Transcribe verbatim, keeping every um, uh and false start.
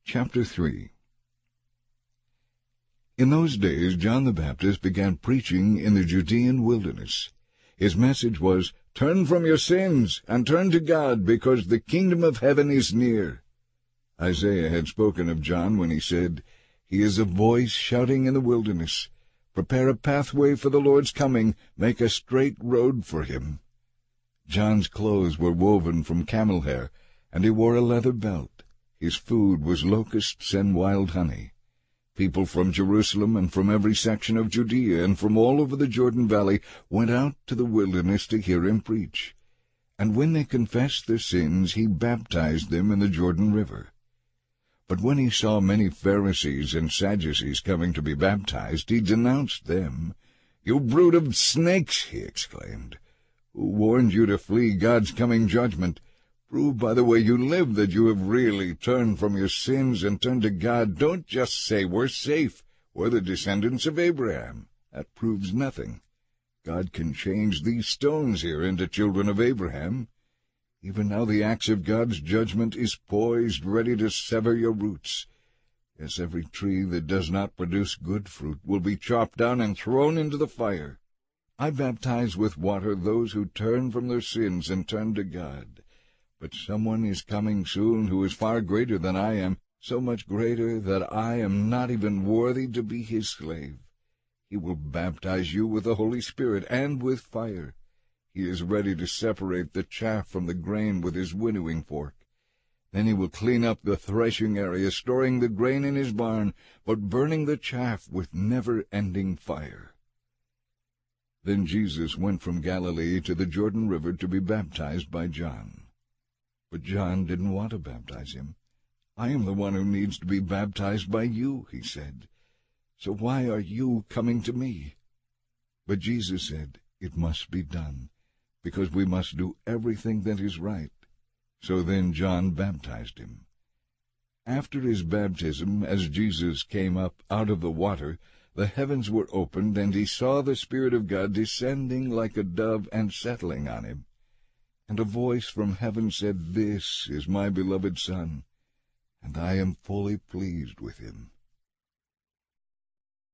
Chapter three. In those days John the Baptist began preaching in the Judean wilderness. His message was, "Turn from your sins, and turn to God, because the kingdom of heaven is near." Isaiah had spoken of John when he said, "He is a voice shouting in the wilderness, 'Prepare a pathway for the Lord's coming, make a straight road for him.'" John's clothes were woven from camel hair, and he wore a leather belt. His food was locusts and wild honey. People from Jerusalem and from every section of Judea and from all over the Jordan Valley went out to the wilderness to hear him preach. And when they confessed their sins, he baptized them in the Jordan River. But when he saw many Pharisees and Sadducees coming to be baptized, he denounced them. "You brood of snakes," he exclaimed. "Who warned you to flee God's coming judgment? Prove by the way you live that you have really turned from your sins and turned to God. Don't just say, 'We're safe. We're the descendants of Abraham.' That proves nothing. God can change these stones here into children of Abraham. Even now the axe of God's judgment is poised, ready to sever your roots. Yes, every tree that does not produce good fruit will be chopped down and thrown into the fire. I baptize with water those who turn from their sins and turn to God. But someone is coming soon who is far greater than I am, so much greater that I am not even worthy to be his slave. He will baptize you with the Holy Spirit and with fire. He is ready to separate the chaff from the grain with his winnowing fork. Then he will clean up the threshing area, storing the grain in his barn, but burning the chaff with never-ending fire." Then Jesus went from Galilee to the Jordan River to be baptized by John. But John didn't want to baptize him. "I am the one who needs to be baptized by you," he said. "So why are you coming to me?" But Jesus said, "It must be done, because we must do everything that is right." So then John baptized him. After his baptism, as Jesus came up out of the water, the heavens were opened, and he saw the Spirit of God descending like a dove and settling on him. And a voice from heaven said, "This is my beloved Son, and I am fully pleased with him."